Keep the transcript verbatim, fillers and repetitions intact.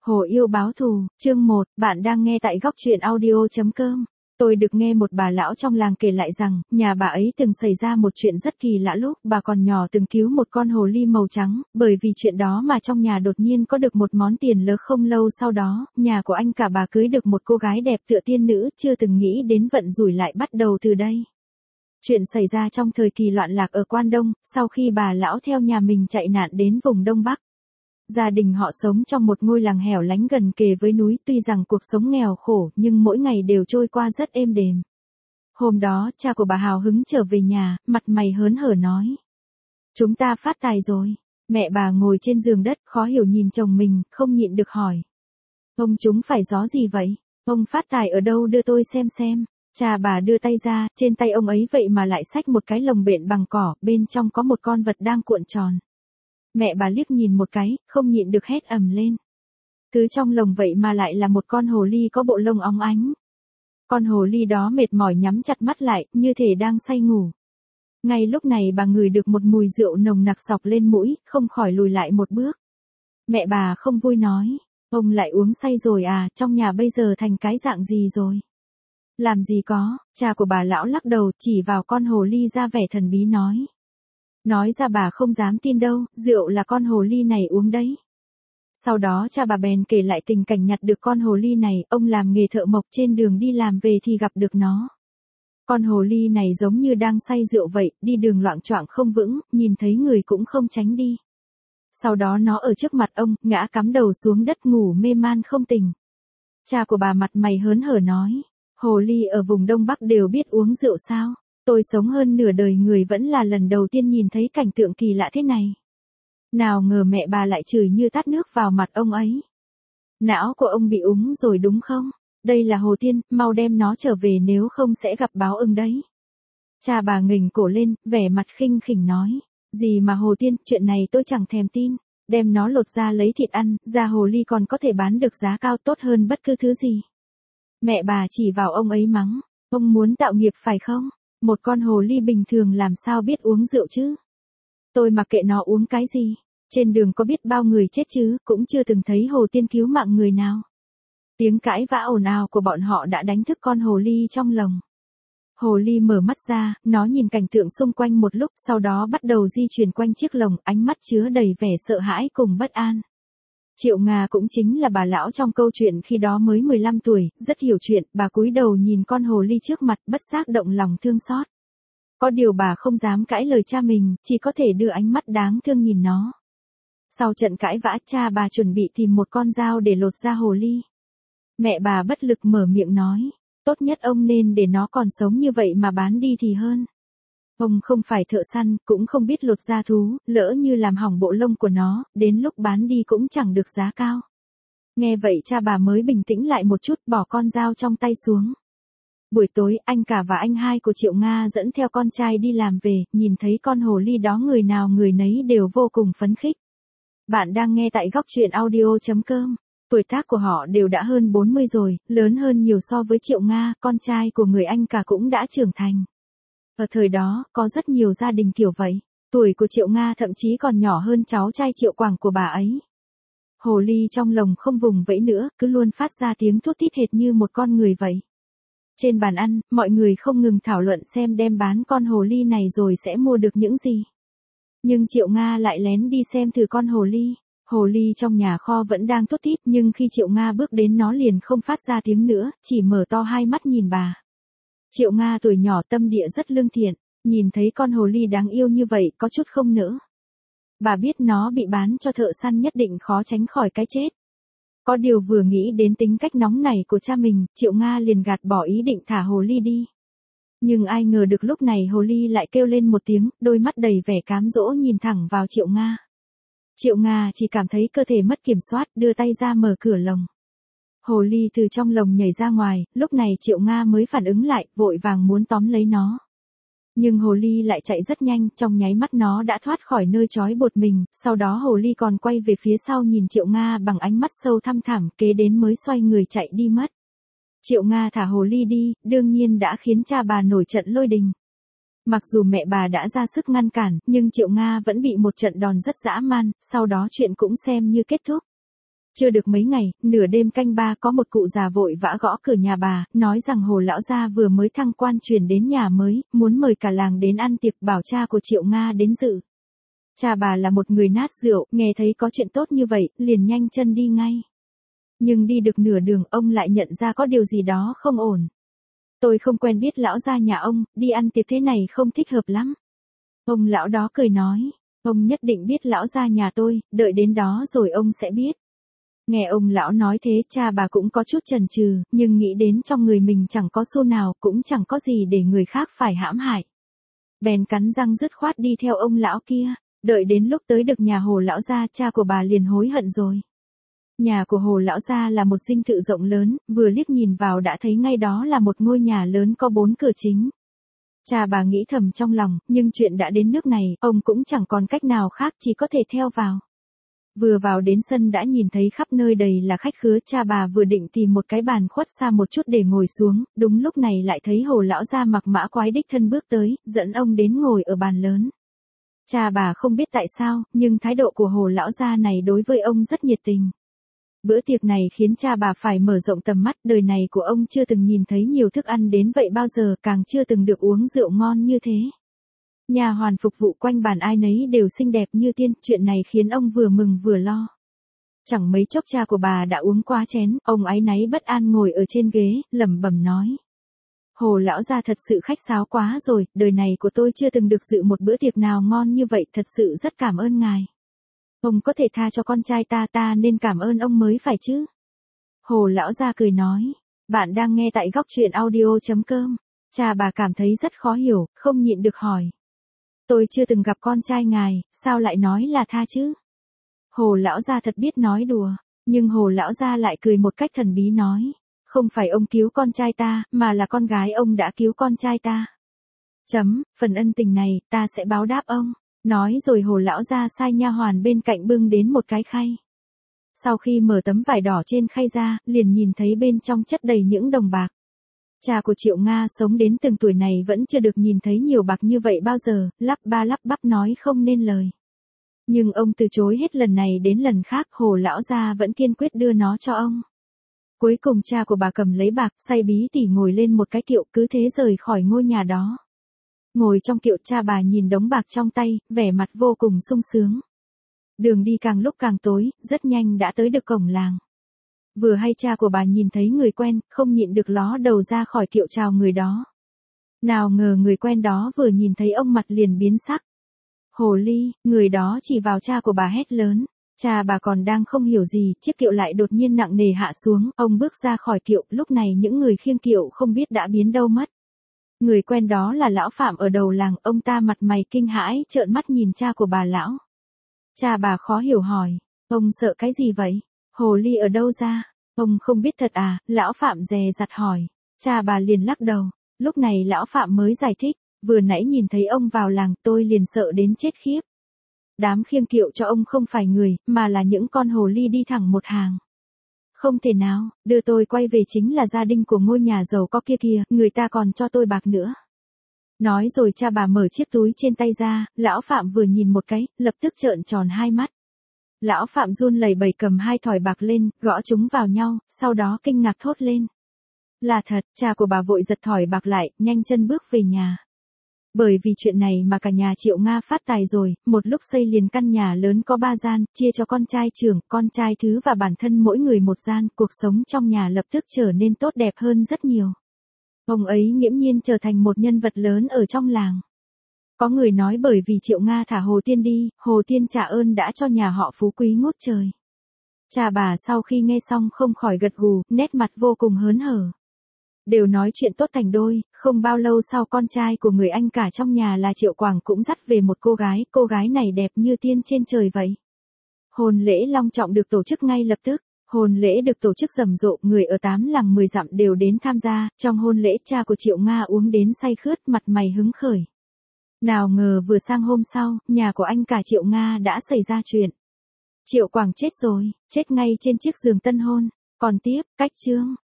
Hồ yêu báo thù, chương một, bạn đang nghe tại góc truyện audio.com. Tôi được nghe một bà lão trong làng kể lại rằng, nhà bà ấy từng xảy ra một chuyện rất kỳ lạ lúc bà còn nhỏ từng cứu một con hồ ly màu trắng, bởi vì chuyện đó mà trong nhà đột nhiên có được một món tiền lớn. Không lâu sau đó, nhà của anh cả bà cưới được một cô gái đẹp tựa tiên nữ, chưa từng nghĩ đến vận rủi lại bắt đầu từ đây. Chuyện xảy ra trong thời kỳ loạn lạc ở Quan Đông, sau khi bà lão theo nhà mình chạy nạn đến vùng Đông Bắc. Gia đình họ sống trong một ngôi làng hẻo lánh gần kề với núi, tuy rằng cuộc sống nghèo khổ nhưng mỗi ngày đều trôi qua rất êm đềm. Hôm đó, cha của bà hào hứng trở về nhà, mặt mày hớn hở nói: "Chúng ta phát tài rồi." Mẹ bà ngồi trên giường đất, khó hiểu nhìn chồng mình, không nhịn được hỏi: "Ông chúng phải gió gì vậy? Ông phát tài ở đâu, đưa tôi xem xem." Cha bà đưa tay ra, trên tay ông ấy vậy mà lại xách một cái lồng bện bằng cỏ, bên trong có một con vật đang cuộn tròn. Mẹ bà liếc nhìn một cái, không nhịn được hét ầm lên. Thứ trong lồng vậy mà lại là một con hồ ly có bộ lông óng ánh. Con hồ ly đó mệt mỏi nhắm chặt mắt lại, như thể đang say ngủ. Ngay lúc này bà ngửi được một mùi rượu nồng nặc xộc lên mũi, không khỏi lùi lại một bước. Mẹ bà không vui nói: "Ông lại uống say rồi à, trong nhà bây giờ thành cái dạng gì rồi?" "Làm gì có." Cha của bà lão lắc đầu, chỉ vào con hồ ly ra vẻ thần bí nói. Nói ra bà không dám tin đâu, rượu là con hồ ly này uống đấy. Sau đó cha bà bèn kể lại tình cảnh nhặt được con hồ ly này, ông làm nghề thợ mộc, trên đường đi làm về thì gặp được nó. Con hồ ly này giống như đang say rượu vậy, đi đường loạng choạng không vững, nhìn thấy người cũng không tránh đi. Sau đó nó ở trước mặt ông, ngã cắm đầu xuống đất ngủ mê man không tỉnh. Cha của bà mặt mày hớn hở nói: "Hồ ly ở vùng Đông Bắc đều biết uống rượu sao? Tôi sống hơn nửa đời người vẫn là lần đầu tiên nhìn thấy cảnh tượng kỳ lạ thế này." Nào ngờ mẹ bà lại chửi như tát nước vào mặt ông ấy. "Não của ông bị úng rồi đúng không? Đây là hồ tiên, mau đem nó trở về nếu không sẽ gặp báo ứng đấy." Cha bà nghềnh cổ lên, vẻ mặt khinh khỉnh nói: "Gì mà hồ tiên, chuyện này tôi chẳng thèm tin. Đem nó lột ra lấy thịt ăn, da hồ ly còn có thể bán được giá cao, tốt hơn bất cứ thứ gì." Mẹ bà chỉ vào ông ấy mắng: "Ông muốn tạo nghiệp phải không? Một con hồ ly bình thường làm sao biết uống rượu chứ? Tôi mặc kệ nó uống cái gì. Trên đường có biết bao người chết chứ, cũng chưa từng thấy hồ tiên cứu mạng người nào." Tiếng cãi vã ồn ào của bọn họ đã đánh thức con hồ ly trong lồng. Hồ ly mở mắt ra, nó nhìn cảnh tượng xung quanh một lúc, sau đó bắt đầu di chuyển quanh chiếc lồng, ánh mắt chứa đầy vẻ sợ hãi cùng bất an. Triệu Nga cũng chính là bà lão trong câu chuyện khi đó mới mười lăm tuổi, rất hiểu chuyện, bà cúi đầu nhìn con hồ ly trước mặt, bất giác động lòng thương xót. Có điều bà không dám cãi lời cha mình, chỉ có thể đưa ánh mắt đáng thương nhìn nó. Sau trận cãi vã, cha bà chuẩn bị tìm một con dao để lột da hồ ly. Mẹ bà bất lực mở miệng nói: "Tốt nhất ông nên để nó còn sống như vậy mà bán đi thì hơn. Ông không phải thợ săn, cũng không biết lột da thú, lỡ như làm hỏng bộ lông của nó, đến lúc bán đi cũng chẳng được giá cao." Nghe vậy cha bà mới bình tĩnh lại một chút, bỏ con dao trong tay xuống. Buổi tối, anh cả và anh hai của Triệu Nga dẫn theo con trai đi làm về, nhìn thấy con hồ ly đó người nào người nấy đều vô cùng phấn khích. Bạn đang nghe tại góc truyện audio.com. Tuổi tác của họ đều đã hơn bốn mươi rồi, lớn hơn nhiều so với Triệu Nga, con trai của người anh cả cũng đã trưởng thành. Ở thời đó, có rất nhiều gia đình kiểu vậy. Tuổi của Triệu Nga thậm chí còn nhỏ hơn cháu trai Triệu Quảng của bà ấy. Hồ ly trong lồng không vùng vẫy nữa, cứ luôn phát ra tiếng thút thít hệt như một con người vậy. Trên bàn ăn, mọi người không ngừng thảo luận xem đem bán con hồ ly này rồi sẽ mua được những gì. Nhưng Triệu Nga lại lén đi xem thử con hồ ly. Hồ ly trong nhà kho vẫn đang thút thít, nhưng khi Triệu Nga bước đến nó liền không phát ra tiếng nữa, chỉ mở to hai mắt nhìn bà. Triệu Nga tuổi nhỏ tâm địa rất lương thiện, nhìn thấy con hồ ly đáng yêu như vậy có chút không nỡ. Bà biết nó bị bán cho thợ săn nhất định khó tránh khỏi cái chết. Có điều vừa nghĩ đến tính cách nóng nảy của cha mình, Triệu Nga liền gạt bỏ ý định thả hồ ly đi. Nhưng ai ngờ được lúc này hồ ly lại kêu lên một tiếng, đôi mắt đầy vẻ cám dỗ nhìn thẳng vào Triệu Nga. Triệu Nga chỉ cảm thấy cơ thể mất kiểm soát, đưa tay ra mở cửa lồng. Hồ ly từ trong lồng nhảy ra ngoài, lúc này Triệu Nga mới phản ứng lại, vội vàng muốn tóm lấy nó. Nhưng hồ ly lại chạy rất nhanh, trong nháy mắt nó đã thoát khỏi nơi trói buộc mình, sau đó hồ ly còn quay về phía sau nhìn Triệu Nga bằng ánh mắt sâu thăm thẳm, kế đến mới xoay người chạy đi mất. Triệu Nga thả hồ ly đi, đương nhiên đã khiến cha bà nổi trận lôi đình. Mặc dù mẹ bà đã ra sức ngăn cản, nhưng Triệu Nga vẫn bị một trận đòn rất dã man, sau đó chuyện cũng xem như kết thúc. Chưa được mấy ngày, nửa đêm canh ba có một cụ già vội vã gõ cửa nhà bà, nói rằng Hồ lão gia vừa mới thăng quan chuyển đến nhà mới, muốn mời cả làng đến ăn tiệc, bảo cha của Triệu Nga đến dự. Cha bà là một người nát rượu, nghe thấy có chuyện tốt như vậy, liền nhanh chân đi ngay. Nhưng đi được nửa đường, ông lại nhận ra có điều gì đó không ổn. Tôi không quen biết lão gia nhà ông, đi ăn tiệc thế này không thích hợp lắm. Ông lão đó cười nói, ông nhất định biết lão gia nhà tôi, đợi đến đó rồi ông sẽ biết. Nghe ông lão nói thế, cha bà cũng có chút chần chừ, nhưng nghĩ đến trong người mình chẳng có xu nào, cũng chẳng có gì để người khác phải hãm hại. Bèn cắn răng dứt khoát đi theo ông lão kia, đợi đến lúc tới được nhà Hồ lão gia, cha của bà liền hối hận rồi. Nhà của Hồ lão gia là một dinh thự rộng lớn, vừa liếc nhìn vào đã thấy ngay đó là một ngôi nhà lớn có bốn cửa chính. Cha bà nghĩ thầm trong lòng, nhưng chuyện đã đến nước này, ông cũng chẳng còn cách nào khác, chỉ có thể theo vào. Vừa vào đến sân đã nhìn thấy khắp nơi đầy là khách khứa, cha bà vừa định tìm một cái bàn khuất xa một chút để ngồi xuống, đúng lúc này lại thấy Hồ lão gia mặc mã quái đích thân bước tới, dẫn ông đến ngồi ở bàn lớn. Cha bà không biết tại sao, nhưng thái độ của Hồ lão gia này đối với ông rất nhiệt tình. Bữa tiệc này khiến cha bà phải mở rộng tầm mắt, đời này của ông chưa từng nhìn thấy nhiều thức ăn đến vậy bao giờ, càng chưa từng được uống rượu ngon như thế. Nhà hoàn phục vụ quanh bàn ai nấy đều xinh đẹp như tiên, chuyện này khiến ông vừa mừng vừa lo. Chẳng mấy chốc cha của bà đã uống quá chén, ông áy náy bất an ngồi ở trên ghế, lẩm bẩm nói. Hồ lão gia thật sự khách sáo quá rồi, đời này của tôi chưa từng được dự một bữa tiệc nào ngon như vậy, thật sự rất cảm ơn ngài. Ông có thể tha cho con trai ta, ta nên cảm ơn ông mới phải chứ. Hồ lão gia cười nói, bạn đang nghe tại góc truyện audio chấm com. Cha bà cảm thấy rất khó hiểu, không nhịn được hỏi. Tôi chưa từng gặp con trai ngài, sao lại nói là tha chứ? Hồ lão gia thật biết nói đùa, nhưng Hồ lão gia lại cười một cách thần bí nói, không phải ông cứu con trai ta, mà là con gái ông đã cứu con trai ta. Chấm, phần ân tình này, ta sẽ báo đáp ông. Nói rồi Hồ lão gia sai nha hoàn bên cạnh bưng đến một cái khay. Sau khi mở tấm vải đỏ trên khay ra, liền nhìn thấy bên trong chất đầy những đồng bạc. Cha của Triệu Nga sống đến từng tuổi này vẫn chưa được nhìn thấy nhiều bạc như vậy bao giờ, lắp ba lắp bắp nói không nên lời. Nhưng ông từ chối hết lần này đến lần khác, Hồ lão gia vẫn kiên quyết đưa nó cho ông. Cuối cùng cha của bà cầm lấy bạc, say bí tỉ ngồi lên một cái kiệu, cứ thế rời khỏi ngôi nhà đó. Ngồi trong kiệu, cha bà nhìn đống bạc trong tay, vẻ mặt vô cùng sung sướng. Đường đi càng lúc càng tối, rất nhanh đã tới được cổng làng. Vừa hay cha của bà nhìn thấy người quen, không nhịn được ló đầu ra khỏi kiệu chào người đó. Nào ngờ người quen đó vừa nhìn thấy ông mặt liền biến sắc. Hồ ly, người đó chỉ vào cha của bà hét lớn. Cha bà còn đang không hiểu gì, chiếc kiệu lại đột nhiên nặng nề hạ xuống, ông bước ra khỏi kiệu, lúc này những người khiêng kiệu không biết đã biến đâu mất. Người quen đó là lão Phạm ở đầu làng, ông ta mặt mày kinh hãi, trợn mắt nhìn cha của bà lão. Cha bà khó hiểu hỏi, ông sợ cái gì vậy? Hồ ly ở đâu ra? Ông không biết thật à? Lão Phạm dè dặt hỏi. Cha bà liền lắc đầu. Lúc này lão Phạm mới giải thích, vừa nãy nhìn thấy ông vào làng, tôi liền sợ đến chết khiếp. Đám khiêng kiệu cho ông không phải người, mà là những con hồ ly đi thẳng một hàng. Không thể nào, đưa tôi quay về chính là gia đình của ngôi nhà giàu có kia kìa, người ta còn cho tôi bạc nữa. Nói rồi cha bà mở chiếc túi trên tay ra, lão Phạm vừa nhìn một cái, lập tức trợn tròn hai mắt. Lão Phạm run lẩy bẩy cầm hai thỏi bạc lên, gõ chúng vào nhau, sau đó kinh ngạc thốt lên. Là thật, cha của bà vội giật thỏi bạc lại, nhanh chân bước về nhà. Bởi vì chuyện này mà cả nhà Triệu Nga phát tài rồi, một lúc xây liền căn nhà lớn có ba gian, chia cho con trai trưởng, con trai thứ và bản thân mỗi người một gian, cuộc sống trong nhà lập tức trở nên tốt đẹp hơn rất nhiều. Ông ấy nghiễm nhiên trở thành một nhân vật lớn ở trong làng. Có người nói bởi vì Triệu Nga thả Hồ Tiên đi, Hồ Tiên trả ơn đã cho nhà họ phú quý ngút trời. Cha bà sau khi nghe xong không khỏi gật gù, nét mặt vô cùng hớn hở. Đều nói chuyện tốt thành đôi, không bao lâu sau con trai của người anh cả trong nhà là Triệu Quảng cũng dắt về một cô gái, cô gái này đẹp như tiên trên trời vậy. Hôn lễ long trọng được tổ chức ngay lập tức. Hôn lễ được tổ chức rầm rộ, người ở tám làng mười dặm đều đến tham gia, trong hôn lễ cha của Triệu Nga uống đến say khướt, mặt mày hứng khởi. Nào ngờ vừa sang hôm sau, nhà của anh cả Triệu Nga đã xảy ra chuyện. Triệu Quảng chết rồi, chết ngay trên chiếc giường tân hôn. Còn tiếp, cách chương,